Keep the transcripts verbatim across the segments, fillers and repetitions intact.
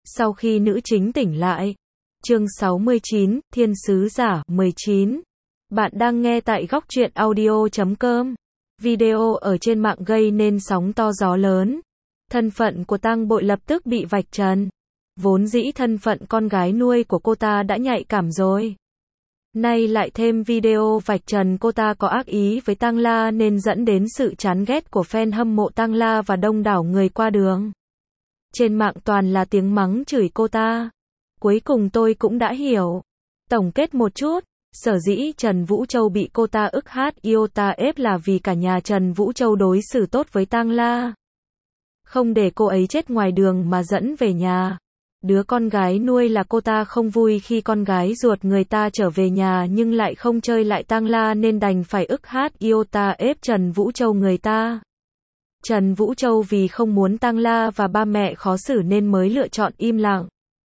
Sau khi nữ chính tỉnh lại. Chương sáu mươi chín, Thiên sứ giả, mười chín. Bạn đang nghe tại góc truyện audio chấm com. Video ở trên mạng gây nên sóng to gió lớn. Thân phận của Tang Bội lập tức bị vạch trần. Vốn dĩ thân phận con gái nuôi của cô ta đã nhạy cảm rồi. Nay lại thêm video vạch trần cô ta có ác ý với Tang La nên dẫn đến sự chán ghét của fan hâm mộ Tang La và đông đảo người qua đường. Trên mạng toàn là tiếng mắng chửi cô ta. Cuối cùng tôi cũng đã hiểu. Tổng kết một chút, sở dĩ Trần Vũ Châu bị cô ta ức hát iota ép là vì cả nhà Trần Vũ Châu đối xử tốt với Tang La. Không để cô ấy chết ngoài đường mà dẫn về nhà. Đứa con gái nuôi là cô ta không vui khi con gái ruột người ta trở về nhà nhưng lại không chơi lại Tang La nên đành phải ức hát iota ép Trần Vũ Châu người ta. Trần Vũ Châu vì không muốn Tang La và ba mẹ khó xử nên mới lựa chọn im lặng.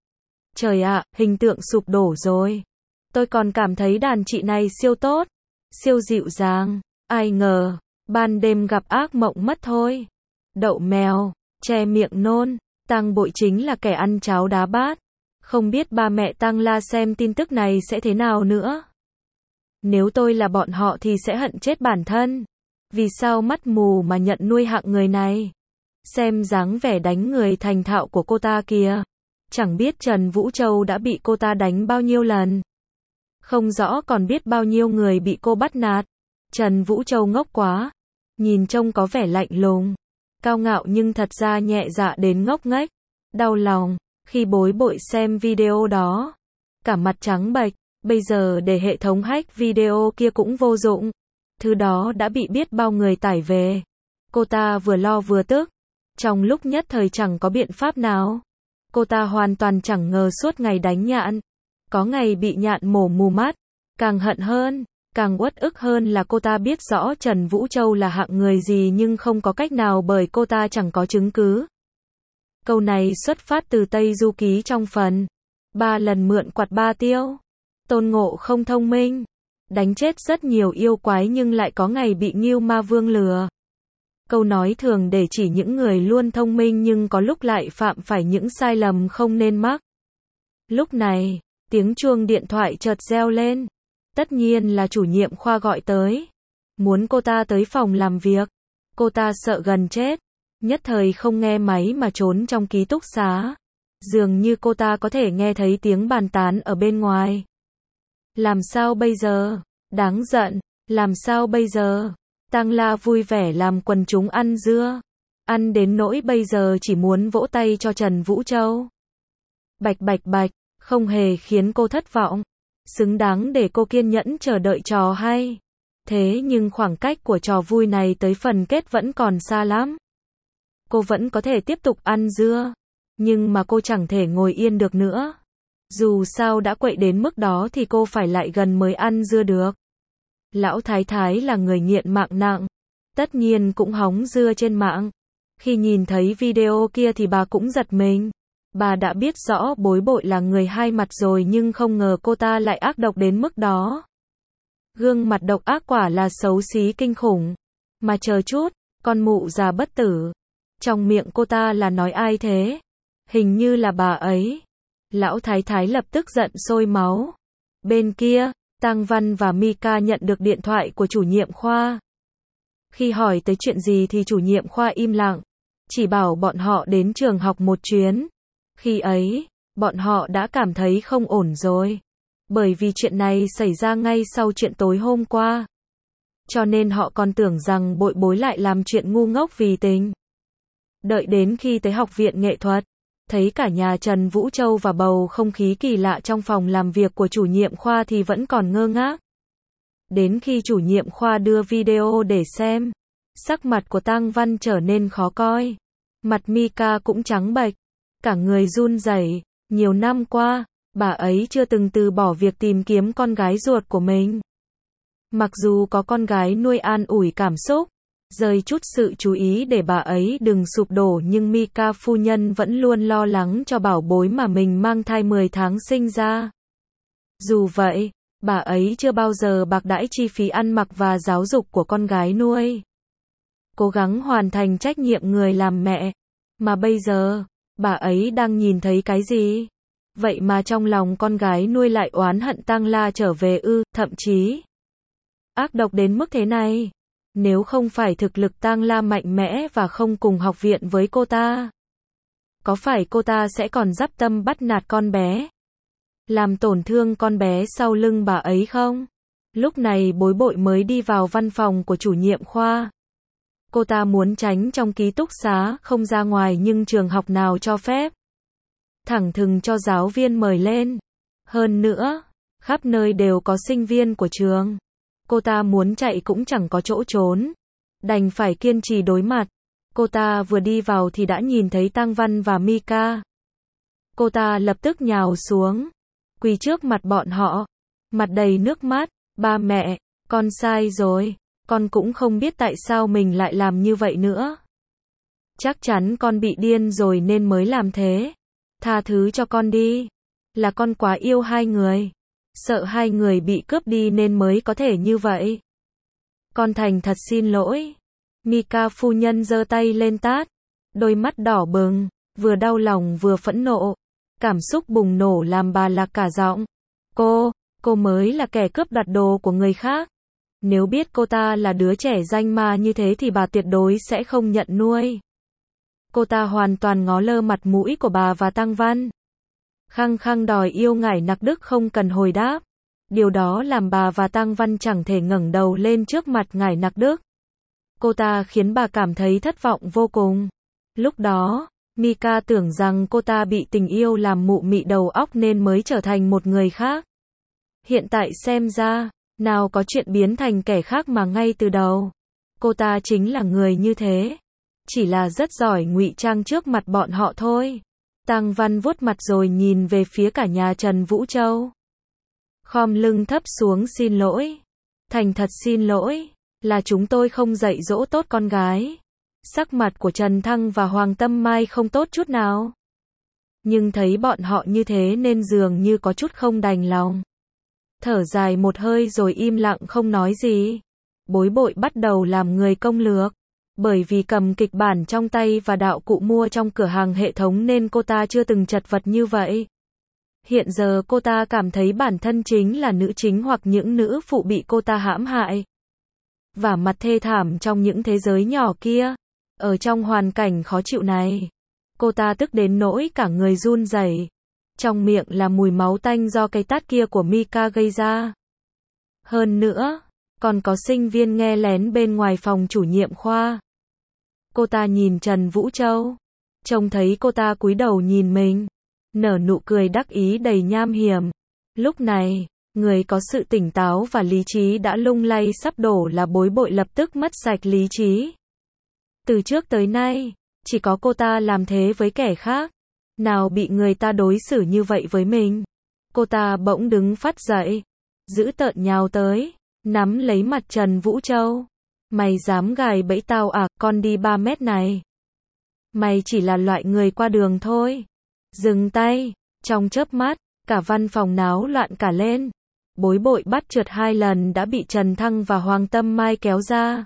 Trời ạ, hình tượng sụp đổ rồi. Tôi còn cảm thấy đàn chị này siêu tốt, siêu dịu dàng. Ai ngờ, ban đêm gặp ác mộng mất thôi. Đậu mèo, che miệng nôn. Tang Bội chính là kẻ ăn cháo đá bát. Không biết ba mẹ Tang La xem tin tức này sẽ thế nào nữa. Nếu tôi là bọn họ thì sẽ hận chết bản thân. Vì sao mắt mù mà nhận nuôi hạng người này? Xem dáng vẻ đánh người thành thạo của cô ta kìa. Chẳng biết Trần Vũ Châu đã bị cô ta đánh bao nhiêu lần. Không rõ còn biết bao nhiêu người bị cô bắt nạt. Trần Vũ Châu ngốc quá. Nhìn trông có vẻ lạnh lùng, cao ngạo nhưng thật ra nhẹ dạ đến ngốc nghếch. Đau lòng, khi Bối Bội xem video đó. Cả mặt trắng bệch, bây giờ để hệ thống hack video kia cũng vô dụng. Thứ đó đã bị biết bao người tải về. Cô ta vừa lo vừa tức. Trong lúc nhất thời chẳng có biện pháp nào. Cô ta hoàn toàn chẳng ngờ suốt ngày đánh nhạn. Có ngày bị nhạn mổ mù mắt. Càng hận hơn, càng uất ức hơn là cô ta biết rõ Trần Vũ Châu là hạng người gì nhưng không có cách nào bởi cô ta chẳng có chứng cứ. Câu này xuất phát từ Tây Du Ký trong phần ba lần mượn quạt ba tiêu. Tôn Ngộ không thông minh, đánh chết rất nhiều yêu quái nhưng lại có ngày bị Ngưu Ma Vương lừa. Câu nói thường để chỉ những người luôn thông minh nhưng có lúc lại phạm phải những sai lầm không nên mắc. Lúc này, tiếng chuông điện thoại chợt reo lên. Tất nhiên là chủ nhiệm khoa gọi tới. Muốn cô ta tới phòng làm việc. Cô ta sợ gần chết. Nhất thời không nghe máy mà trốn trong ký túc xá. Dường như cô ta có thể nghe thấy tiếng bàn tán ở bên ngoài. Làm sao bây giờ? Đáng giận. Làm sao bây giờ? Tang La vui vẻ làm quần chúng ăn dưa. Ăn đến nỗi bây giờ chỉ muốn vỗ tay cho Trần Vũ Châu. Bạch bạch bạch, không hề khiến cô thất vọng. Xứng đáng để cô kiên nhẫn chờ đợi trò hay. Thế nhưng khoảng cách của trò vui này tới phần kết vẫn còn xa lắm. Cô vẫn có thể tiếp tục ăn dưa. Nhưng mà cô chẳng thể ngồi yên được nữa. Dù sao đã quậy đến mức đó thì cô phải lại gần mới ăn dưa được. Lão Thái Thái là người nghiện mạng nặng. Tất nhiên cũng hóng dưa trên mạng. Khi nhìn thấy video kia thì bà cũng giật mình. Bà đã biết rõ Bối Bội là người hai mặt rồi nhưng không ngờ cô ta lại ác độc đến mức đó. Gương mặt độc ác quả là xấu xí kinh khủng. Mà chờ chút, con mụ già bất tử. Trong miệng cô ta là nói ai thế? Hình như là bà ấy. Lão Thái Thái lập tức giận sôi máu. Bên kia, Tang Văn và Mika nhận được điện thoại của chủ nhiệm khoa. Khi hỏi tới chuyện gì thì chủ nhiệm khoa im lặng. Chỉ bảo bọn họ đến trường học một chuyến. Khi ấy, bọn họ đã cảm thấy không ổn rồi. Bởi vì chuyện này xảy ra ngay sau chuyện tối hôm qua. Cho nên họ còn tưởng rằng Bội Bối lại làm chuyện ngu ngốc vì tình. Đợi đến khi tới học viện nghệ thuật, thấy cả nhà Trần Vũ Châu và bầu không khí kỳ lạ trong phòng làm việc của chủ nhiệm khoa thì vẫn còn ngơ ngác. Đến khi chủ nhiệm khoa đưa video để xem, sắc mặt của Tang Văn trở nên khó coi. Mặt Mika cũng trắng bệch. Cả người run rẩy. Nhiều năm qua, bà ấy chưa từng từ bỏ việc tìm kiếm con gái ruột của mình. Mặc dù có con gái nuôi an ủi cảm xúc, rời chút sự chú ý để bà ấy đừng sụp đổ nhưng Mika phu nhân vẫn luôn lo lắng cho bảo bối mà mình mang thai mười tháng sinh ra. Dù vậy, bà ấy chưa bao giờ bạc đãi chi phí ăn mặc và giáo dục của con gái nuôi. Cố gắng hoàn thành trách nhiệm người làm mẹ. Mà bây giờ, Bà ấy đang nhìn thấy cái gì? Vậy mà trong lòng con gái nuôi lại oán hận Tang La trở về ư, thậm chí ác độc đến mức thế này. Nếu không phải thực lực Tang La mạnh mẽ và không cùng học viện với cô ta, có phải cô ta sẽ còn dắp tâm bắt nạt con bé, làm tổn thương con bé sau lưng bà ấy không? Lúc này Bối Bội mới đi vào văn phòng của chủ nhiệm khoa. Cô ta muốn tránh trong ký túc xá, không ra ngoài nhưng trường học nào cho phép. Thẳng thừng cho giáo viên mời lên. Hơn nữa, khắp nơi đều có sinh viên của trường. Cô ta muốn chạy cũng chẳng có chỗ trốn. Đành phải kiên trì đối mặt. Cô ta vừa đi vào thì đã nhìn thấy Tăng Văn và Mika. Cô ta lập tức nhào xuống, quỳ trước mặt bọn họ, mặt đầy nước mắt. Ba mẹ, con sai rồi. Con cũng không biết tại sao mình lại làm như vậy nữa. Chắc chắn con bị điên rồi nên mới làm thế. Tha thứ cho con đi. Là con quá yêu hai người. Sợ hai người bị cướp đi nên mới có thể như vậy. Con thành thật xin lỗi. Mika phu nhân giơ tay lên tát. Đôi mắt đỏ bừng, vừa đau lòng vừa phẫn nộ. Cảm xúc bùng nổ làm bà lạc cả giọng. Cô, cô mới là kẻ cướp đoạt đồ của người khác. Nếu biết cô ta là đứa trẻ danh ma như thế thì bà tuyệt đối sẽ không nhận nuôi. Cô ta hoàn toàn ngó lơ mặt mũi của bà và Tăng Văn. Khăng khăng đòi yêu Ngải Nặc Đức không cần hồi đáp. Điều đó làm bà và Tăng Văn chẳng thể ngẩng đầu lên trước mặt Ngải Nặc Đức. Cô ta khiến bà cảm thấy thất vọng vô cùng. Lúc đó, Mika tưởng rằng cô ta bị tình yêu làm mụ mị đầu óc nên mới trở thành một người khác. Hiện tại xem ra, nào có chuyện biến thành kẻ khác mà ngay từ đầu. Cô ta chính là người như thế. Chỉ là rất giỏi ngụy trang trước mặt bọn họ thôi. Tăng Văn vuốt mặt rồi nhìn về phía cả nhà Trần Vũ Châu. Khom lưng thấp xuống xin lỗi. Thành thật xin lỗi. Là chúng tôi không dạy dỗ tốt con gái. Sắc mặt của Trần Thăng và Hoàng Tâm Mai không tốt chút nào. Nhưng thấy bọn họ như thế nên dường như có chút không đành lòng. Thở dài một hơi rồi im lặng không nói gì. Bối Bội bắt đầu làm người công lược. Bởi vì cầm kịch bản trong tay và đạo cụ mua trong cửa hàng hệ thống nên cô ta chưa từng chật vật như vậy. Hiện giờ cô ta cảm thấy bản thân chính là nữ chính hoặc những nữ phụ bị cô ta hãm hại. Và mặt thê thảm trong những thế giới nhỏ kia. Ở trong hoàn cảnh khó chịu này, cô ta tức đến nỗi cả người run rẩy. Trong miệng là mùi máu tanh do cái tát kia của Mika gây ra. Hơn nữa, còn có sinh viên nghe lén bên ngoài phòng chủ nhiệm khoa. Cô ta nhìn Trần Vũ Châu, trông thấy cô ta cúi đầu nhìn mình, nở nụ cười đắc ý đầy nham hiểm. Lúc này, người có sự tỉnh táo và lý trí đã lung lay sắp đổ là Bối Bội lập tức mất sạch lý trí. Từ trước tới nay, chỉ có cô ta làm thế với kẻ khác. Nào bị người ta đối xử như vậy với mình. Cô ta bỗng đứng phát dậy, giữ tợn nhào tới, nắm lấy mặt Trần Vũ Châu. Mày dám gài bẫy tao à, con đi ba mét này. Mày chỉ là loại người qua đường thôi. Dừng tay. Trong chớp mắt, cả văn phòng náo loạn cả lên. Bối Bội bắt trượt hai lần đã bị Trần Thăng và Hoàng Tâm Mai kéo ra,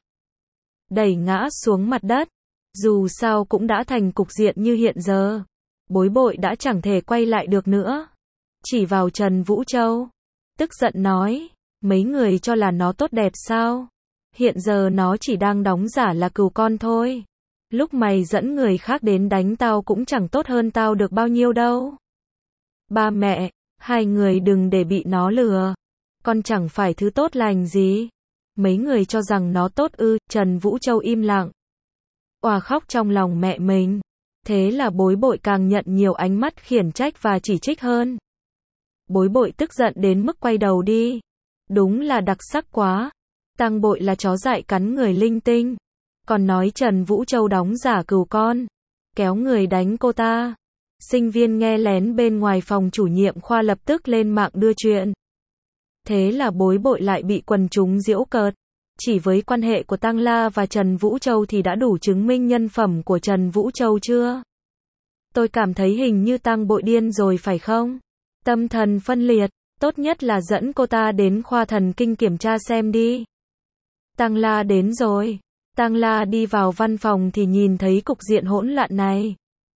đẩy ngã xuống mặt đất. Dù sao cũng đã thành cục diện như hiện giờ. Bối Bội đã chẳng thể quay lại được nữa. Chỉ vào Trần Vũ Châu, tức giận nói, mấy người cho là nó tốt đẹp sao? Hiện giờ nó chỉ đang đóng giả là cừu con thôi. Lúc mày dẫn người khác đến đánh tao cũng chẳng tốt hơn tao được bao nhiêu đâu. Ba mẹ, hai người đừng để bị nó lừa. Con chẳng phải thứ tốt lành gì. Mấy người cho rằng nó tốt ư? Trần Vũ Châu im lặng, òa khóc trong lòng mẹ mình. Thế là Bối Bội càng nhận nhiều ánh mắt khiển trách và chỉ trích hơn. Bối Bội tức giận đến mức quay đầu đi. Đúng là đặc sắc quá. Tăng Bội là chó dại cắn người linh tinh. Còn nói Trần Vũ Châu đóng giả cừu con, kéo người đánh cô ta. Sinh viên nghe lén bên ngoài phòng chủ nhiệm khoa lập tức lên mạng đưa chuyện. Thế là Bối Bội lại bị quần chúng giễu cợt. Chỉ với quan hệ của Tăng La và Trần Vũ Châu thì đã đủ chứng minh nhân phẩm của Trần Vũ Châu chưa? Tôi cảm thấy hình như Tăng Bội điên rồi phải không? Tâm thần phân liệt, tốt nhất là dẫn cô ta đến khoa thần kinh kiểm tra xem đi. Tăng La đến rồi. Tăng La đi vào văn phòng thì nhìn thấy cục diện hỗn loạn này.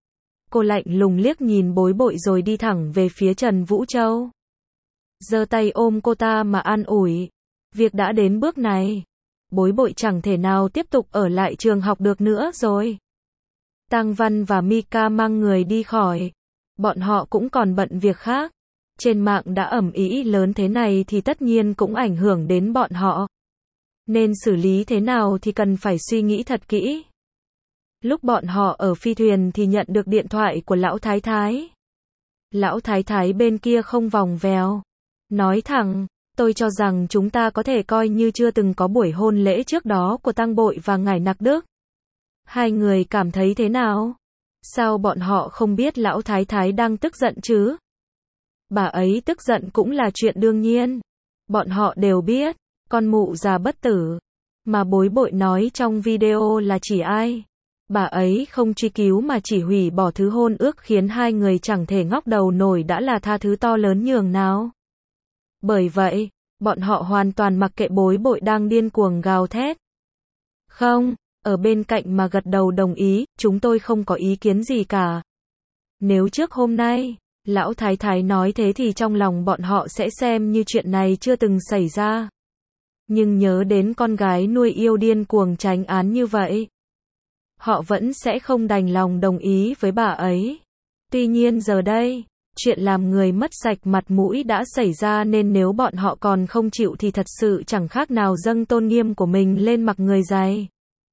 Cô lạnh lùng liếc nhìn Bối Bội rồi đi thẳng về phía Trần Vũ Châu. Giơ tay ôm cô ta mà an ủi. Việc đã đến bước này, Bối Bội chẳng thể nào tiếp tục ở lại trường học được nữa rồi. Tang Văn và Mika mang người đi khỏi. Bọn họ cũng còn bận việc khác. Trên mạng đã ầm ĩ lớn thế này thì tất nhiên cũng ảnh hưởng đến bọn họ. Nên xử lý thế nào thì cần phải suy nghĩ thật kỹ. Lúc bọn họ ở phi thuyền thì nhận được điện thoại của lão thái thái. Lão thái thái bên kia không vòng vèo. Nói thẳng, tôi cho rằng chúng ta có thể coi như chưa từng có buổi hôn lễ trước đó của Tăng Bội và ngài Nặc Đức. Hai người cảm thấy thế nào? Sao bọn họ không biết lão thái thái đang tức giận chứ? Bà ấy tức giận cũng là chuyện đương nhiên. Bọn họ đều biết, con mụ già bất tử. Mà Bối Bội nói trong video là chỉ ai? Bà ấy không truy cứu mà chỉ hủy bỏ thứ hôn ước khiến hai người chẳng thể ngóc đầu nổi đã là tha thứ to lớn nhường nào. Bởi vậy, bọn họ hoàn toàn mặc kệ Bối Bội đang điên cuồng gào thét. Không, ở bên cạnh mà gật đầu đồng ý, chúng tôi không có ý kiến gì cả. Nếu trước hôm nay, lão thái thái nói thế thì trong lòng bọn họ sẽ xem như chuyện này chưa từng xảy ra. Nhưng nhớ đến con gái nuôi yêu điên cuồng tránh án như vậy, họ vẫn sẽ không đành lòng đồng ý với bà ấy. Tuy nhiên giờ đây, chuyện làm người mất sạch mặt mũi đã xảy ra nên nếu bọn họ còn không chịu thì thật sự chẳng khác nào dâng tôn nghiêm của mình lên mặc người dày.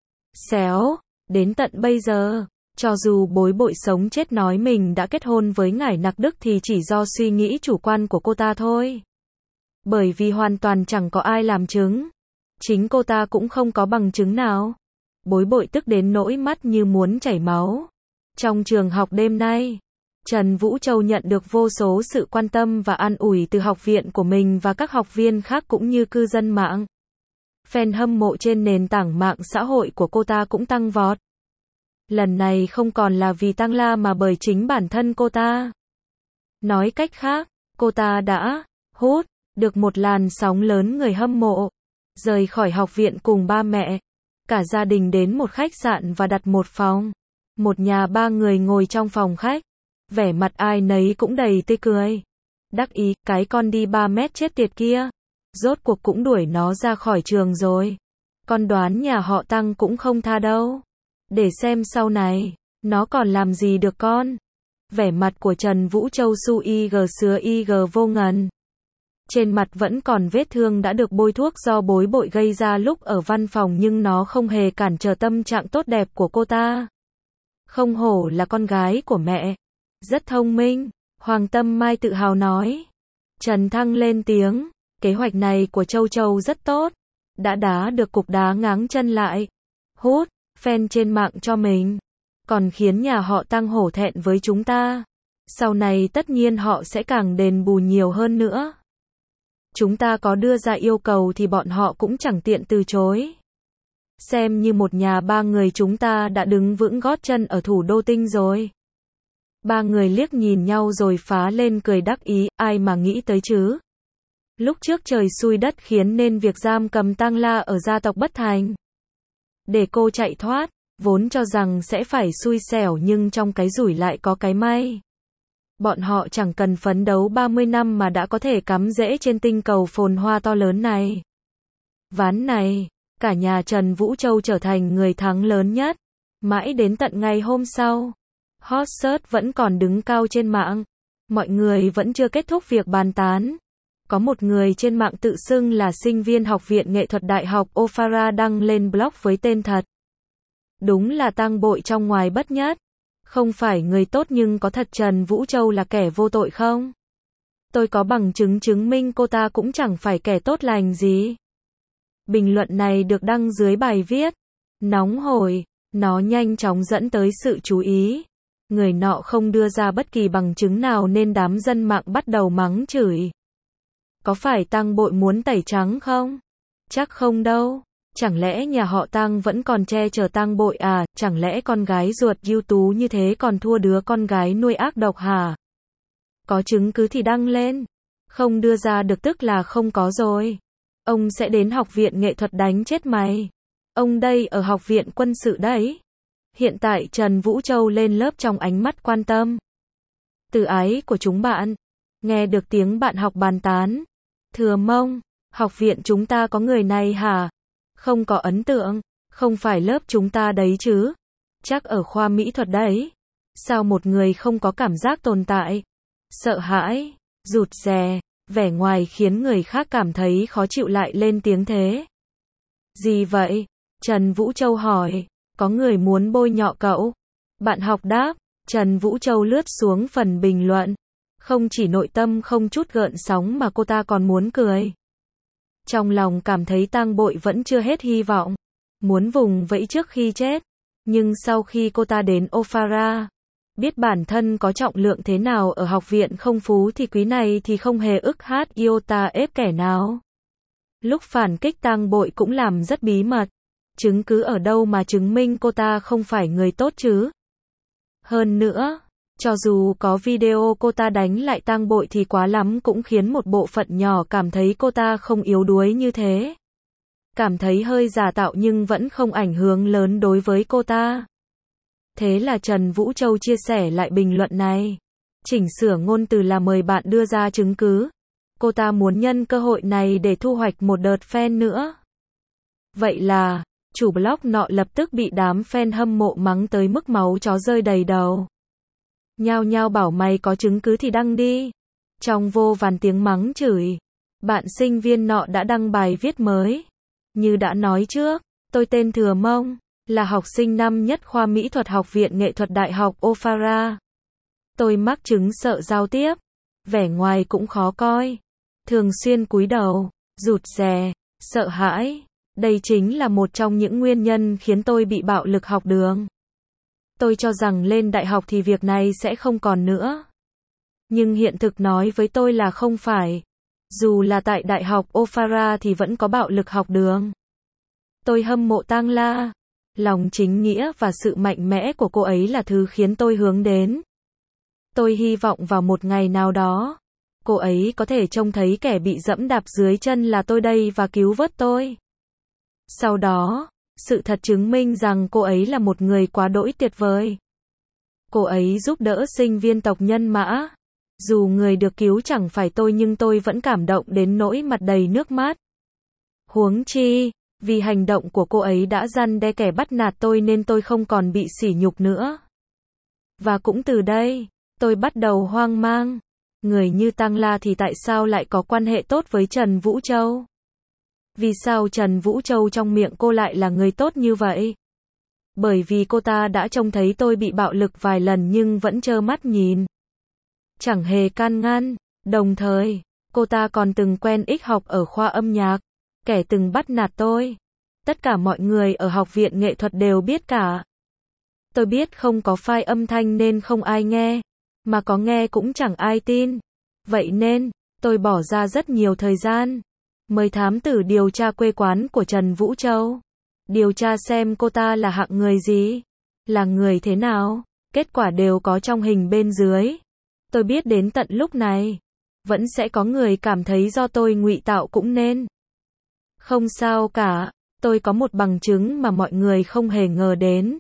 Xéo, đến tận bây giờ, cho dù Bối Bội sống chết nói mình đã kết hôn với ngải Nặc Đức thì chỉ do suy nghĩ chủ quan của cô ta thôi. Bởi vì hoàn toàn chẳng có ai làm chứng. Chính cô ta cũng không có bằng chứng nào. Bối Bội tức đến nỗi mắt như muốn chảy máu. Trong trường học đêm nay, Trần Vũ Châu nhận được vô số sự quan tâm và an ủi từ học viện của mình và các học viên khác cũng như cư dân mạng. Fan hâm mộ trên nền tảng mạng xã hội của cô ta cũng tăng vọt. Lần này không còn là vì Tăng La mà bởi chính bản thân cô ta. Nói cách khác, cô ta đã hút được một làn sóng lớn người hâm mộ. Rời khỏi học viện cùng ba mẹ, cả gia đình đến một khách sạn và đặt một phòng. Một nhà ba người ngồi trong phòng khách. Vẻ mặt ai nấy cũng đầy tươi cười. Đắc ý, cái con đi ba mét chết tiệt kia. Rốt cuộc cũng đuổi nó ra khỏi trường rồi. Con đoán nhà họ Tăng cũng không tha đâu. Để xem sau này, nó còn làm gì được con. Vẻ mặt của Trần Vũ Châu su y gờ sứa y gờ vô ngần. Trên mặt vẫn còn vết thương đã được bôi thuốc do Bối Bội gây ra lúc ở văn phòng nhưng nó không hề cản trở tâm trạng tốt đẹp của cô ta. Không hổ là con gái của mẹ. Rất thông minh, Hoàng Tâm Mai tự hào nói. Trần Thăng lên tiếng, kế hoạch này của Châu Châu rất tốt. Đã đá được cục đá ngáng chân lại. Hút, fan trên mạng cho mình. Còn khiến nhà họ Tăng hổ thẹn với chúng ta. Sau này tất nhiên họ sẽ càng đền bù nhiều hơn nữa. Chúng ta có đưa ra yêu cầu thì bọn họ cũng chẳng tiện từ chối. Xem như một nhà ba người chúng ta đã đứng vững gót chân ở thủ đô Tinh rồi. Ba người liếc nhìn nhau rồi phá lên cười đắc ý, ai mà nghĩ tới chứ. Lúc trước trời xui đất khiến nên việc giam cầm Tăng La ở gia tộc bất thành. Để cô chạy thoát, vốn cho rằng sẽ phải xui xẻo nhưng trong cái rủi lại có cái may. Bọn họ chẳng cần phấn đấu ba mươi năm mà đã có thể cắm rễ trên tinh cầu phồn hoa to lớn này. Ván này, cả nhà Trần Vũ Châu trở thành người thắng lớn nhất. Mãi đến tận ngày hôm sau, hot search vẫn còn đứng cao trên mạng. Mọi người vẫn chưa kết thúc việc bàn tán. Có một người trên mạng tự xưng là sinh viên Học viện Nghệ thuật Đại học Ophara đăng lên blog với tên thật. Đúng là Tăng Bội trong ngoài bất nhất. Không phải người tốt nhưng có thật Trần Vũ Châu là kẻ vô tội không? Tôi có bằng chứng chứng minh cô ta cũng chẳng phải kẻ tốt lành gì. Bình luận này được đăng dưới bài viết. Nóng hổi, nó nhanh chóng dẫn tới sự chú ý. Người nọ không đưa ra bất kỳ bằng chứng nào nên đám dân mạng bắt đầu mắng chửi. Có phải Tăng Bội muốn tẩy trắng không? Chắc không đâu. Chẳng lẽ nhà họ Tăng vẫn còn che chở Tăng Bội à? Chẳng lẽ con gái ruột ưu tú như thế còn thua đứa con gái nuôi ác độc hả? Có chứng cứ thì đăng lên. Không đưa ra được tức là không có rồi. Ông sẽ đến học viện nghệ thuật đánh chết mày. Ông đây ở học viện quân sự đấy. Hiện tại Trần Vũ Châu lên lớp trong ánh mắt quan tâm, từ ái của chúng bạn. Nghe được tiếng bạn học bàn tán. Thừa Mông, học viện chúng ta có người này hả? Không có ấn tượng, không phải lớp chúng ta đấy chứ? Chắc ở khoa mỹ thuật đấy. Sao một người không có cảm giác tồn tại? Sợ hãi, rụt rè, vẻ ngoài khiến người khác cảm thấy khó chịu lại lên tiếng thế. Gì vậy? Trần Vũ Châu hỏi, có người muốn bôi nhọ cậu. Bạn học đáp, Trần Vũ Châu lướt xuống phần bình luận. Không chỉ nội tâm không chút gợn sóng mà cô ta còn muốn cười. Trong lòng cảm thấy tang bội vẫn chưa hết hy vọng. Muốn vùng vẫy trước khi chết. Nhưng sau khi cô ta đến Ophara, biết bản thân có trọng lượng thế nào ở học viện không phú thì quý này thì không hề ức hát iota ép kẻ nào. Lúc phản kích tang bội cũng làm rất bí mật. Chứng cứ ở đâu mà chứng minh cô ta không phải người tốt chứ? Hơn nữa, cho dù có video cô ta đánh lại tang bội thì quá lắm cũng khiến một bộ phận nhỏ cảm thấy cô ta không yếu đuối như thế. Cảm thấy hơi giả tạo nhưng vẫn không ảnh hưởng lớn đối với cô ta. Thế là Trần Vũ Châu chia sẻ lại bình luận này. Chỉnh sửa ngôn từ là mời bạn đưa ra chứng cứ. Cô ta muốn nhân cơ hội này để thu hoạch một đợt fan nữa. Vậy là, chủ blog nọ lập tức bị đám fan hâm mộ mắng tới mức máu chó rơi đầy đầu. Nhao nhao bảo mày có chứng cứ thì đăng đi. Trong vô vàn tiếng mắng chửi, bạn sinh viên nọ đã đăng bài viết mới. Như đã nói trước, tôi tên Thừa Mông, là học sinh năm nhất khoa mỹ thuật học viện nghệ thuật đại học Ophara. Tôi mắc chứng sợ giao tiếp, vẻ ngoài cũng khó coi, thường xuyên cúi đầu, rụt rè, sợ hãi. Đây chính là một trong những nguyên nhân khiến tôi bị bạo lực học đường. Tôi cho rằng lên đại học thì việc này sẽ không còn nữa. Nhưng hiện thực nói với tôi là không phải. Dù là tại đại học Ophara thì vẫn có bạo lực học đường. Tôi hâm mộ Tang La. Lòng chính nghĩa và sự mạnh mẽ của cô ấy là thứ khiến tôi hướng đến. Tôi hy vọng vào một ngày nào đó, cô ấy có thể trông thấy kẻ bị dẫm đạp dưới chân là tôi đây và cứu vớt tôi. Sau đó, sự thật chứng minh rằng cô ấy là một người quá đỗi tuyệt vời. Cô ấy giúp đỡ sinh viên tộc Nhân Mã. Dù người được cứu chẳng phải tôi nhưng tôi vẫn cảm động đến nỗi mặt đầy nước mắt. Huống chi, vì hành động của cô ấy đã răn đe kẻ bắt nạt tôi nên tôi không còn bị sỉ nhục nữa. Và cũng từ đây, tôi bắt đầu hoang mang. Người như Tang La thì tại sao lại có quan hệ tốt với Trần Vũ Châu? Vì sao Trần Vũ Châu trong miệng cô lại là người tốt như vậy? Bởi vì cô ta đã trông thấy tôi bị bạo lực vài lần nhưng vẫn trơ mắt nhìn. Chẳng hề can ngăn. Đồng thời, cô ta còn từng quen ích học ở khoa âm nhạc. Kẻ từng bắt nạt tôi. Tất cả mọi người ở học viện nghệ thuật đều biết cả. Tôi biết không có file âm thanh nên không ai nghe. Mà có nghe cũng chẳng ai tin. Vậy nên, tôi bỏ ra rất nhiều thời gian. Mời thám tử điều tra quê quán của Trần Vũ Châu. Điều tra xem cô ta là hạng người gì. Là người thế nào. Kết quả đều có trong hình bên dưới. Tôi biết đến tận lúc này, vẫn sẽ có người cảm thấy do tôi ngụy tạo cũng nên. Không sao cả, tôi có một bằng chứng mà mọi người không hề ngờ đến.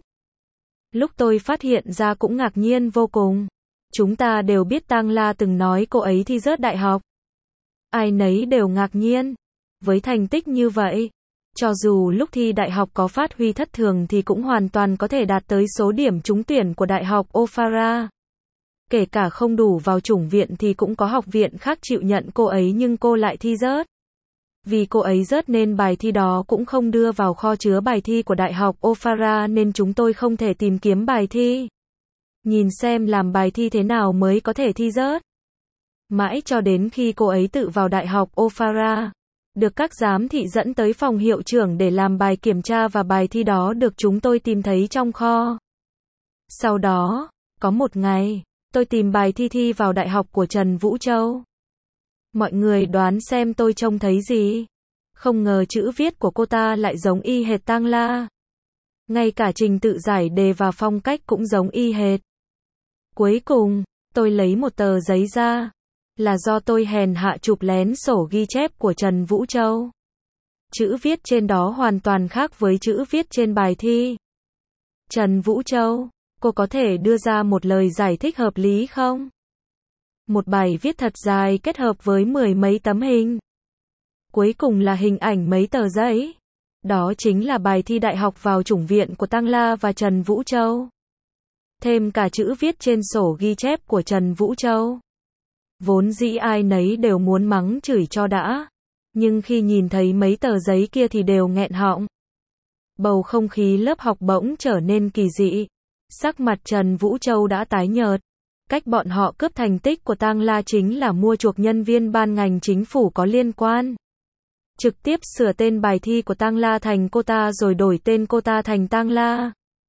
Lúc tôi phát hiện ra cũng ngạc nhiên vô cùng. Chúng ta đều biết Tang La từng nói cô ấy thi rớt đại học. Ai nấy đều ngạc nhiên. Với thành tích như vậy, cho dù lúc thi đại học có phát huy thất thường thì cũng hoàn toàn có thể đạt tới số điểm trúng tuyển của đại học Ophara. Kể cả không đủ vào chủng viện thì cũng có học viện khác chịu nhận cô ấy nhưng cô lại thi rớt. Vì cô ấy rớt nên bài thi đó cũng không đưa vào kho chứa bài thi của đại học Ophara nên chúng tôi không thể tìm kiếm bài thi. Nhìn xem làm bài thi thế nào mới có thể thi rớt. Mãi cho đến khi cô ấy tự vào đại học Ophara, được các giám thị dẫn tới phòng hiệu trưởng để làm bài kiểm tra và bài thi đó được chúng tôi tìm thấy trong kho. Sau đó, có một ngày, tôi tìm bài thi thi vào đại học của Trần Vũ Châu. Mọi người đoán xem tôi trông thấy gì? Không ngờ chữ viết của cô ta lại giống y hệt Tang La. Ngay cả trình tự giải đề và phong cách cũng giống y hệt. Cuối cùng, tôi lấy một tờ giấy ra. Là do tôi hèn hạ chụp lén sổ ghi chép của Trần Vũ Châu. Chữ viết trên đó hoàn toàn khác với chữ viết trên bài thi. Trần Vũ Châu, cô có thể đưa ra một lời giải thích hợp lý không? Một bài viết thật dài kết hợp với mười mấy tấm hình. Cuối cùng là hình ảnh mấy tờ giấy. Đó chính là bài thi đại học vào chủng viện của Tăng La và Trần Vũ Châu. Thêm cả chữ viết trên sổ ghi chép của Trần Vũ Châu. Vốn dĩ ai nấy đều muốn mắng chửi cho đã. Nhưng khi nhìn thấy mấy tờ giấy kia thì đều nghẹn họng. Bầu không khí lớp học bỗng trở nên kỳ dị. Sắc mặt Trần Vũ Châu đã tái nhợt. Cách bọn họ cướp thành tích của Tăng La chính là mua chuộc nhân viên ban ngành chính phủ có liên quan. Trực tiếp sửa tên bài thi của Tăng La thành cô ta rồi đổi tên cô ta thành Tăng La.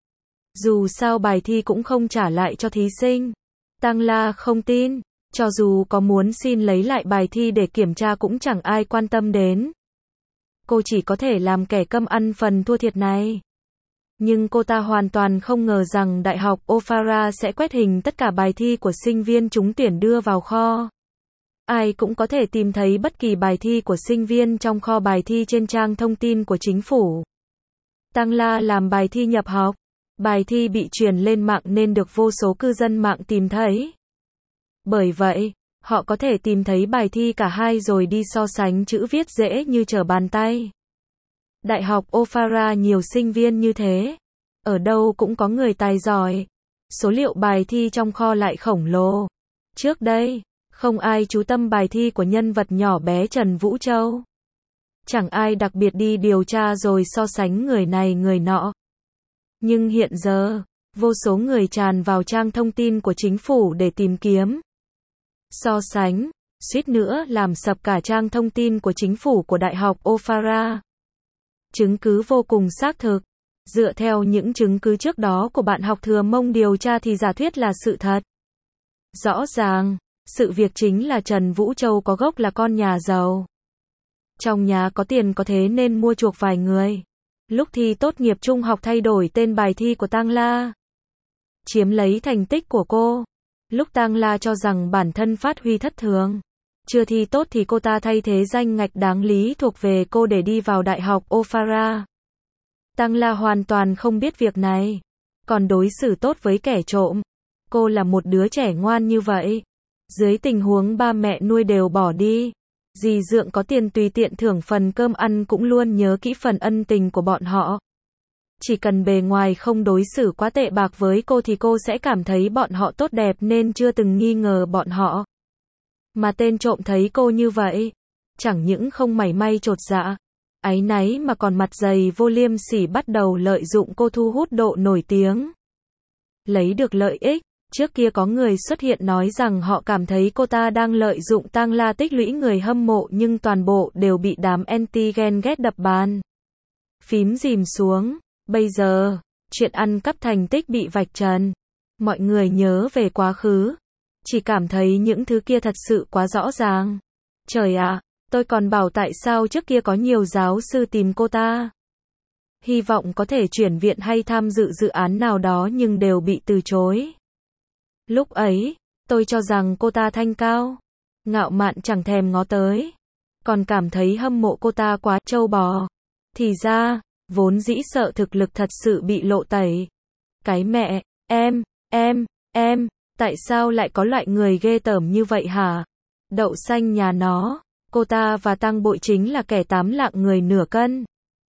Dù sao bài thi cũng không trả lại cho thí sinh. Tăng La không tin, cho dù có muốn xin lấy lại bài thi để kiểm tra cũng chẳng ai quan tâm đến. Cô chỉ có thể làm kẻ câm ăn phần thua thiệt này. Nhưng cô ta hoàn toàn không ngờ rằng Đại học Ophara sẽ quét hình tất cả bài thi của sinh viên trúng tuyển đưa vào kho. Ai cũng có thể tìm thấy bất kỳ bài thi của sinh viên trong kho bài thi trên trang thông tin của chính phủ. Tăng La làm bài thi nhập học. Bài thi bị truyền lên mạng nên được vô số cư dân mạng tìm thấy. Bởi vậy, họ có thể tìm thấy bài thi cả hai rồi đi so sánh chữ viết dễ như trở bàn tay. Đại học Ophara nhiều sinh viên như thế. Ở đâu cũng có người tài giỏi. Số liệu bài thi trong kho lại khổng lồ. Trước đây, không ai chú tâm bài thi của nhân vật nhỏ bé Trần Vũ Châu. Chẳng ai đặc biệt đi điều tra rồi so sánh người này người nọ. Nhưng hiện giờ, vô số người tràn vào trang thông tin của chính phủ để tìm kiếm. So sánh, suýt nữa làm sập cả trang thông tin của chính phủ của Đại học Ophara. Chứng cứ vô cùng xác thực. Dựa theo những chứng cứ trước đó của bạn học thừa mông điều tra thì giả thuyết là sự thật. Rõ ràng, sự việc chính là Trần Vũ Châu có gốc là con nhà giàu. Trong nhà có tiền có thế nên mua chuộc vài người. Lúc thi tốt nghiệp trung học thay đổi tên bài thi của Tăng La. Chiếm lấy thành tích của cô. Lúc Tăng La cho rằng bản thân phát huy thất thường. Chưa thi tốt thì cô ta thay thế danh ngạch đáng lý thuộc về cô để đi vào Đại học Ophara. Tăng La hoàn toàn không biết việc này. Còn đối xử tốt với kẻ trộm. Cô là một đứa trẻ ngoan như vậy. Dưới tình huống ba mẹ nuôi đều bỏ đi. Dì dượng có tiền tùy tiện thưởng phần cơm ăn cũng luôn nhớ kỹ phần ân tình của bọn họ. Chỉ cần bề ngoài không đối xử quá tệ bạc với cô thì cô sẽ cảm thấy bọn họ tốt đẹp nên chưa từng nghi ngờ bọn họ. Mà tên trộm thấy cô như vậy, chẳng những không mảy may chột dạ, áy náy mà còn mặt dày vô liêm sỉ bắt đầu lợi dụng cô thu hút độ nổi tiếng. Lấy được lợi ích. Trước kia có người xuất hiện nói rằng họ cảm thấy cô ta đang lợi dụng Tăng La tích lũy người hâm mộ nhưng toàn bộ đều bị đám anti ghen ghét đập bàn. Phím dìm xuống. Bây giờ, chuyện ăn cắp thành tích bị vạch trần. Mọi người nhớ về quá khứ. Chỉ cảm thấy những thứ kia thật sự quá rõ ràng. Trời ạ, tôi còn bảo tại sao trước kia có nhiều giáo sư tìm cô ta. Hy vọng có thể chuyển viện hay tham dự dự án nào đó nhưng đều bị từ chối. Lúc ấy, tôi cho rằng cô ta thanh cao, ngạo mạn chẳng thèm ngó tới. Còn cảm thấy hâm mộ cô ta quá trâu bò. Thì ra, vốn dĩ sợ thực lực thật sự bị lộ tẩy. Cái mẹ, em, em, em, tại sao lại có loại người ghê tởm như vậy hả? Đậu xanh nhà nó, cô ta và Tăng Bội chính là kẻ tám lạng người nửa cân.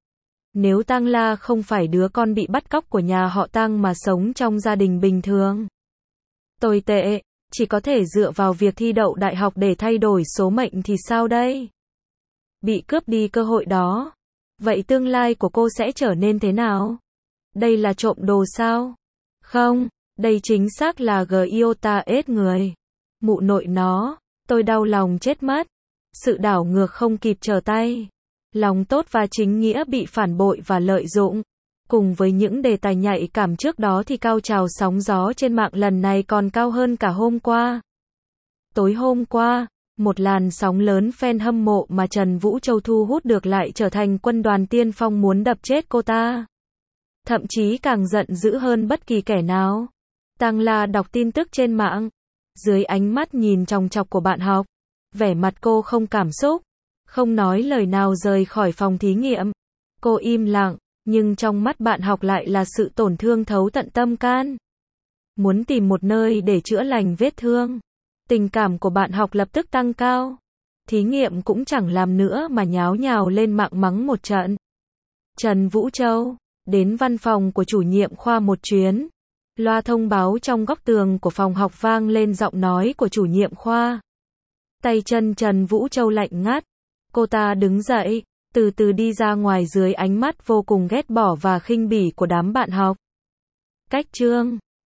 Nếu Tăng La không phải đứa con bị bắt cóc của nhà họ Tăng mà sống trong gia đình bình thường. Tồi tệ, chỉ có thể dựa vào việc thi đậu đại học để thay đổi số mệnh thì sao đây? Bị cướp đi cơ hội đó. Vậy tương lai của cô sẽ trở nên thế nào? Đây là trộm đồ sao? Không, đây chính xác là Giota ết người. Mụ nội nó, tôi đau lòng chết mất. Sự đảo ngược không kịp trở tay. Lòng tốt và chính nghĩa bị phản bội và lợi dụng. Cùng với những đề tài nhạy cảm trước đó thì cao trào sóng gió trên mạng lần này còn cao hơn cả hôm qua. Tối hôm qua, một làn sóng lớn fan hâm mộ mà Trần Vũ Châu thu hút được lại trở thành quân đoàn tiên phong muốn đập chết cô ta. Thậm chí càng giận dữ hơn bất kỳ kẻ nào. Tăng La đọc tin tức trên mạng. Dưới ánh mắt nhìn chòng chọc của bạn học. Vẻ mặt cô không cảm xúc. Không nói lời nào rời khỏi phòng thí nghiệm. Cô im lặng. Nhưng trong mắt bạn học lại là sự tổn thương thấu tận tâm can. Muốn tìm một nơi để chữa lành vết thương. Tình cảm của bạn học lập tức tăng cao. Thí nghiệm cũng chẳng làm nữa mà nháo nhào lên mạng mắng một trận. Trần Vũ Châu đến văn phòng của chủ nhiệm khoa một chuyến. Loa thông báo trong góc tường của phòng học vang lên giọng nói của chủ nhiệm khoa. Tay chân Trần Vũ Châu lạnh ngắt. Cô ta đứng dậy, từ từ đi ra ngoài dưới ánh mắt vô cùng ghét bỏ và khinh bỉ của đám bạn học. Cách chương